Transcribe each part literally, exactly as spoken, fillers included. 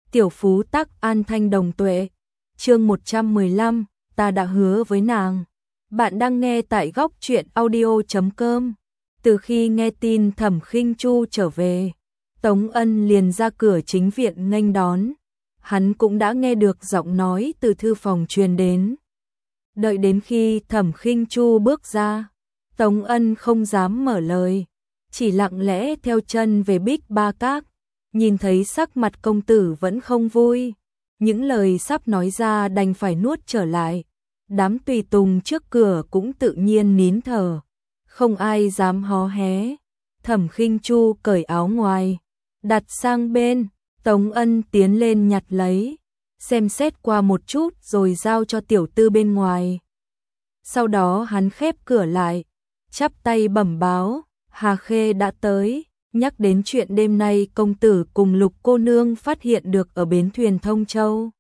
Tiểu phú tắc an thanh đồng tuệ. Chương một trăm mười lăm, ta đã hứa với nàng. Bạn đang nghe tại góc truyện audio chấm com. Từ khi nghe tin Thẩm Khinh Chu trở về, Tống Ân liền ra cửa chính viện nghênh đón. Hắn cũng đã nghe được giọng nói từ thư phòng truyền đến. Đợi đến khi Thẩm Khinh Chu bước ra, Tống Ân không dám mở lời, chỉ lặng lẽ theo chân về Bích Ba Các. Nhìn thấy sắc mặt công tử vẫn không vui, những lời sắp nói ra đành phải nuốt trở lại. Đám tùy tùng trước cửa cũng tự nhiên nín thở, không ai dám hó hé. Thẩm Khinh Chu cởi áo ngoài, đặt sang bên, Tống Ân tiến lên nhặt lấy, xem xét qua một chút rồi giao cho tiểu tư bên ngoài. Sau đó hắn khép cửa lại, chắp tay bẩm báo, Hà Khê đã tới. Nhắc đến chuyện đêm nay công tử cùng Lục cô nương phát hiện được ở bến thuyền Thông Châu.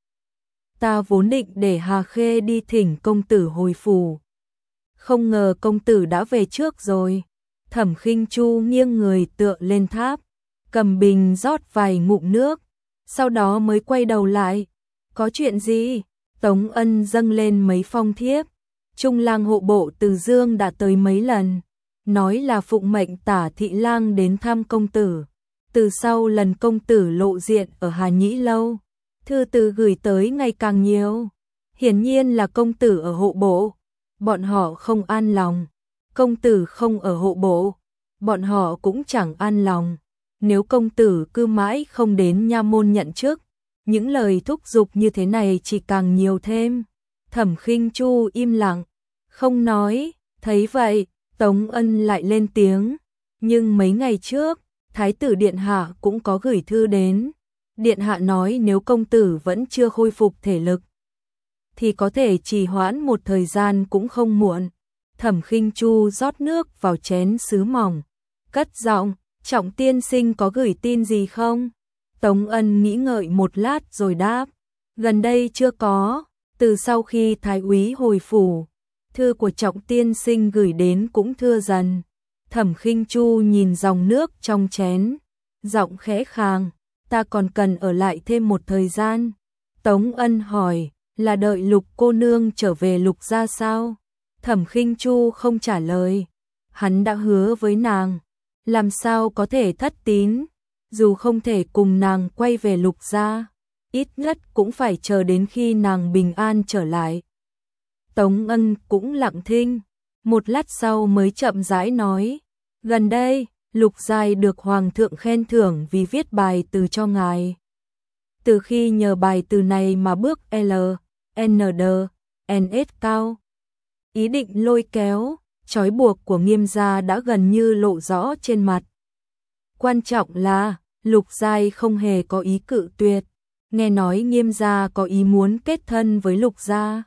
Ta vốn định để Hà Khê đi thỉnh công tử hồi phủ, không ngờ công tử đã về trước rồi. Thẩm Khinh Chu nghiêng người tựa lên tháp, cầm bình rót vài ngụm nước, sau đó mới quay đầu lại. Có chuyện gì? Tống Ân dâng lên mấy phong thiếp. Trung lang hộ bộ Từ Dương đã tới mấy lần, nói là phụng mệnh Tả thị lang đến thăm công tử. Từ sau lần công tử lộ diện ở Hà Nhĩ lâu, thư từ gửi tới ngày càng nhiều. Hiển nhiên là công tử ở hộ bộ, bọn họ không an lòng. Công tử không ở hộ bộ, bọn họ cũng chẳng an lòng. Nếu công tử cứ mãi không đến nha môn nhận chức, những lời thúc giục như thế này chỉ càng nhiều thêm. Thẩm Khinh Chu im lặng, không nói. Thấy vậy, Tống Ân lại lên tiếng, nhưng mấy ngày trước, Thái tử Điện Hạ cũng có gửi thư đến. Điện Hạ nói nếu công tử vẫn chưa khôi phục thể lực, thì có thể trì hoãn một thời gian cũng không muộn. Thẩm Khinh Chu rót nước vào chén sứ mỏng, cất giọng, Trọng tiên sinh có gửi tin gì không? Tống Ân nghĩ ngợi một lát rồi đáp, gần đây chưa có, từ sau khi Thái úy hồi phủ, thư của Trọng tiên sinh gửi đến cũng thưa dần. Thẩm Khinh Chu nhìn dòng nước trong chén, giọng khẽ khàng, ta còn cần ở lại thêm một thời gian. Tống Ân hỏi, là đợi Lục cô nương trở về Lục gia sao? Thẩm Khinh Chu không trả lời, hắn đã hứa với nàng, làm sao có thể thất tín, dù không thể cùng nàng quay về Lục gia, ít nhất cũng phải chờ đến khi nàng bình an trở lại. Tống Ân cũng lặng thinh, một lát sau mới chậm rãi nói, gần đây, Lục Giai được Hoàng thượng khen thưởng vì viết bài từ cho ngài. Từ khi nhờ bài từ này mà bước L, N D, N S cao. Ý định lôi kéo, trói buộc của Nghiêm gia đã gần như lộ rõ trên mặt. Quan trọng là, Lục Giai không hề có ý cự tuyệt, nghe nói Nghiêm gia có ý muốn kết thân với Lục gia.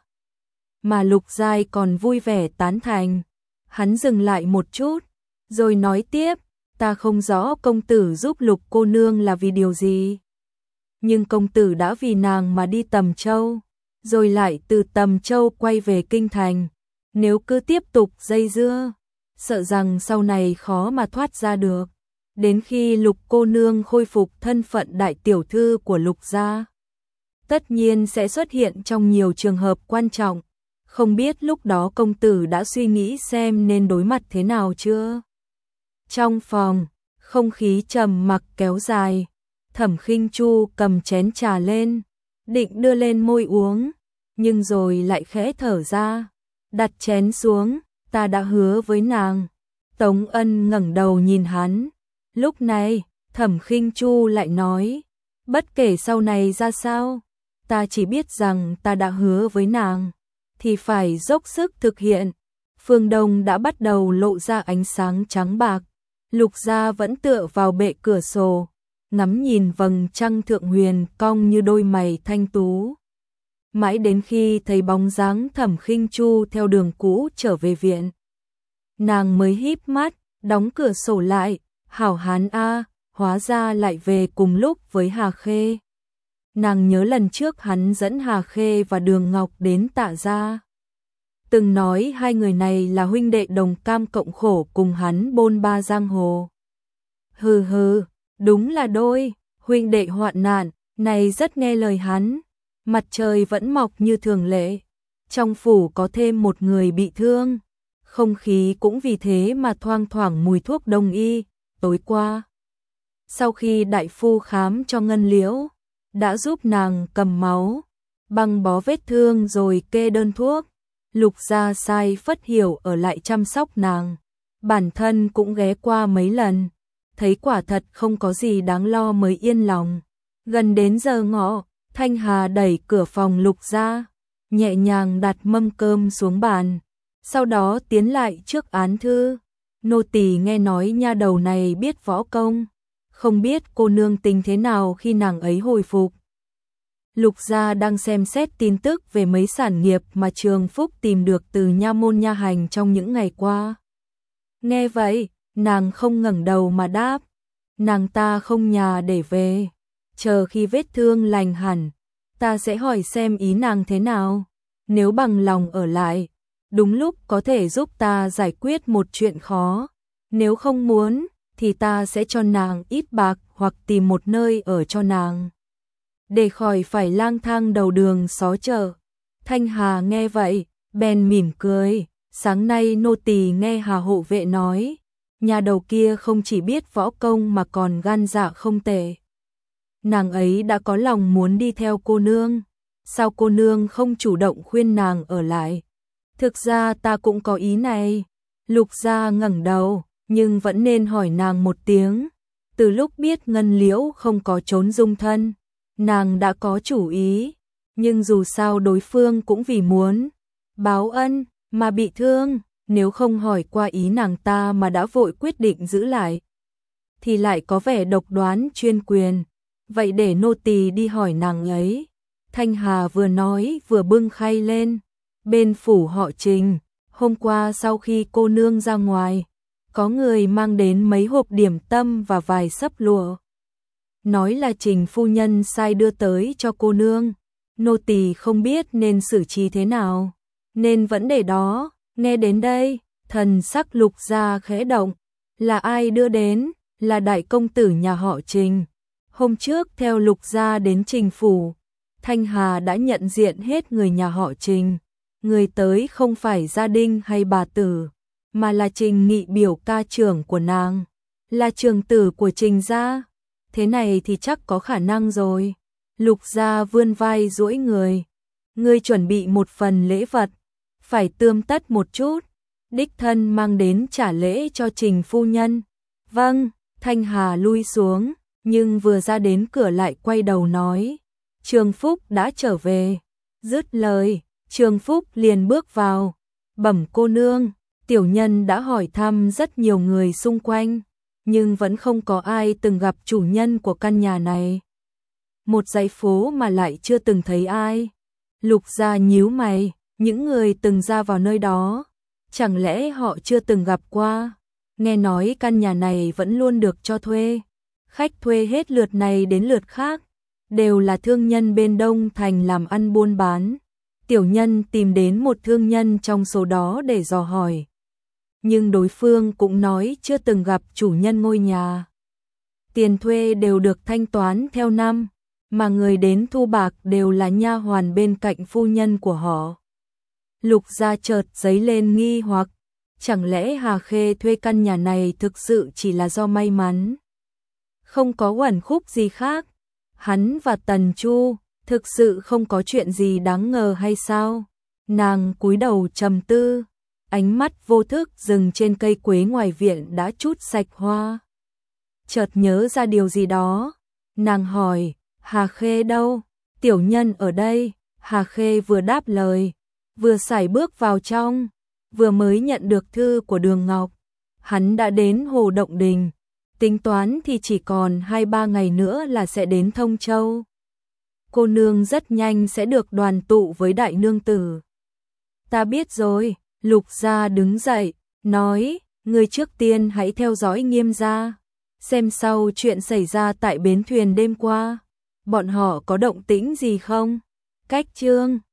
Mà Lục Giai còn vui vẻ tán thành. Hắn dừng lại một chút, rồi nói tiếp, ta không rõ công tử giúp Lục cô nương là vì điều gì. Nhưng công tử đã vì nàng mà đi Tầm Châu, rồi lại từ Tầm Châu quay về Kinh Thành. Nếu cứ tiếp tục dây dưa, sợ rằng sau này khó mà thoát ra được. Đến khi Lục cô nương khôi phục thân phận đại tiểu thư của Lục gia, tất nhiên sẽ xuất hiện trong nhiều trường hợp quan trọng. Không biết lúc đó công tử đã suy nghĩ xem nên đối mặt thế nào chưa? Trong phòng, không khí trầm mặc kéo dài. Thẩm Khinh Chu cầm chén trà lên, định đưa lên môi uống, nhưng rồi lại khẽ thở ra, đặt chén xuống, ta đã hứa với nàng. Tống Ân ngẩng đầu nhìn hắn. Lúc này, Thẩm Khinh Chu lại nói, bất kể sau này ra sao, ta chỉ biết rằng ta đã hứa với nàng, thì phải dốc sức thực hiện. Phương Đông đã bắt đầu lộ ra ánh sáng trắng bạc. Lục gia vẫn tựa vào bệ cửa sổ, ngắm nhìn vầng trăng thượng huyền cong như đôi mày thanh tú. Mãi đến khi thấy bóng dáng Thẩm Khinh Chu theo đường cũ trở về viện, nàng mới híp mắt, đóng cửa sổ lại. Hảo hán a, hóa ra lại về cùng lúc với Hà Khê. Nàng nhớ lần trước hắn dẫn Hà Khê và Đường Ngọc đến Tạ gia, từng nói hai người này là huynh đệ đồng cam cộng khổ cùng hắn bôn ba giang hồ. Hừ hừ, đúng là đôi huynh đệ hoạn nạn, này rất nghe lời hắn. Mặt trời vẫn mọc như thường lệ. Trong phủ có thêm một người bị thương. Không khí cũng vì thế mà thoang thoảng mùi thuốc đông y. Tối qua, sau khi đại phu khám cho Ngân Liễu, đã giúp nàng cầm máu, băng bó vết thương rồi kê đơn thuốc. Lục Gia sai Phất Hiểu ở lại chăm sóc nàng. Bản thân cũng ghé qua mấy lần. Thấy quả thật không có gì đáng lo mới yên lòng. Gần đến giờ ngọ, Thanh Hà đẩy cửa phòng Lục Gia, nhẹ nhàng đặt mâm cơm xuống bàn. Sau đó tiến lại trước án thư. Nô tỳ nghe nói nha đầu này biết võ công. Không biết cô nương tính thế nào khi nàng ấy hồi phục. Lục Gia đang xem xét tin tức về mấy sản nghiệp mà Trường Phúc tìm được từ nha môn nha hành trong những ngày qua. Nghe vậy, nàng không ngẩng đầu mà đáp. Nàng ta không nhà để về. Chờ khi vết thương lành hẳn, ta sẽ hỏi xem ý nàng thế nào. Nếu bằng lòng ở lại, đúng lúc có thể giúp ta giải quyết một chuyện khó. Nếu không muốn, thì ta sẽ cho nàng ít bạc hoặc tìm một nơi ở cho nàng, để khỏi phải lang thang đầu đường xó chợ. Thanh Hà nghe vậy, bèn mỉm cười. Sáng nay nô tỳ nghe Hà hộ vệ nói, nhà đầu kia không chỉ biết võ công mà còn gan dạ không tệ. Nàng ấy đã có lòng muốn đi theo cô nương. Sao cô nương không chủ động khuyên nàng ở lại? Thực ra ta cũng có ý này. Lục Gia ngẩng đầu, nhưng vẫn nên hỏi nàng một tiếng. Từ lúc biết Ngân Liễu không có trốn dung thân, nàng đã có chủ ý. Nhưng dù sao đối phương cũng vì muốn báo ân mà bị thương. Nếu không hỏi qua ý nàng ta mà đã vội quyết định giữ lại, thì lại có vẻ độc đoán chuyên quyền. Vậy để nô tỳ đi hỏi nàng ấy. Thanh Hà vừa nói vừa bưng khay lên. Bên phủ họ Trình, hôm qua sau khi cô nương ra ngoài, có người mang đến mấy hộp điểm tâm và vài xấp lụa. Nói là Trình phu nhân sai đưa tới cho cô nương. Nô tỳ không biết nên xử trí thế nào, nên vẫn để đó. Nghe đến đây, thần sắc Lục Gia khẽ động. Là ai đưa đến? Là đại công tử nhà họ Trình. Hôm trước theo Lục Gia đến Trình phủ, Thanh Hà đã nhận diện hết người nhà họ Trình. Người tới không phải gia đình hay bà tử, mà là Trình Nghị, biểu ca trưởng của nàng, là trưởng tử của Trình gia. Thế này thì chắc có khả năng rồi. Lục Gia vươn vai duỗi người. Ngươi chuẩn bị một phần lễ vật, phải tươm tất một chút, đích thân mang đến trả lễ cho Trình phu nhân. Vâng. Thanh Hà lui xuống, nhưng vừa ra đến cửa lại quay đầu nói, Trường Phúc đã trở về. Dứt lời, Trường Phúc liền bước vào. Bẩm cô nương, tiểu nhân đã hỏi thăm rất nhiều người xung quanh, nhưng vẫn không có ai từng gặp chủ nhân của căn nhà này. Một dãy phố mà lại chưa từng thấy ai. Lục Gia nhíu mày, những người từng ra vào nơi đó, chẳng lẽ họ chưa từng gặp qua? Nghe nói căn nhà này vẫn luôn được cho thuê. Khách thuê hết lượt này đến lượt khác, đều là thương nhân bên Đông Thành làm ăn buôn bán. Tiểu nhân tìm đến một thương nhân trong số đó để dò hỏi, nhưng đối phương cũng nói chưa từng gặp chủ nhân ngôi nhà. Tiền thuê đều được thanh toán theo năm, mà người đến thu bạc đều là nha hoàn bên cạnh phu nhân của họ. Lục Gia chợt dấy lên nghi hoặc, chẳng lẽ Hà Khê thuê căn nhà này thực sự chỉ là do may mắn, không có uẩn khúc gì khác? Hắn và Tần Chu thực sự không có chuyện gì đáng ngờ hay sao? Nàng cúi đầu trầm tư, ánh mắt vô thức dừng trên cây quế ngoài viện đã trút sạch hoa. Chợt nhớ ra điều gì đó, nàng hỏi, Hà Khê đâu? Tiểu nhân ở đây. Hà Khê vừa đáp lời, vừa sải bước vào trong. Vừa mới nhận được thư của Đường Ngọc, hắn đã đến Hồ Động Đình. Tính toán thì chỉ còn hai ba ngày nữa là sẽ đến Thông Châu. Cô nương rất nhanh sẽ được đoàn tụ với đại nương tử. Ta biết rồi. Lục Gia đứng dậy, nói, ngươi trước tiên hãy theo dõi Nghiêm gia, xem sau chuyện xảy ra tại bến thuyền đêm qua, bọn họ có động tĩnh gì không? Cách chương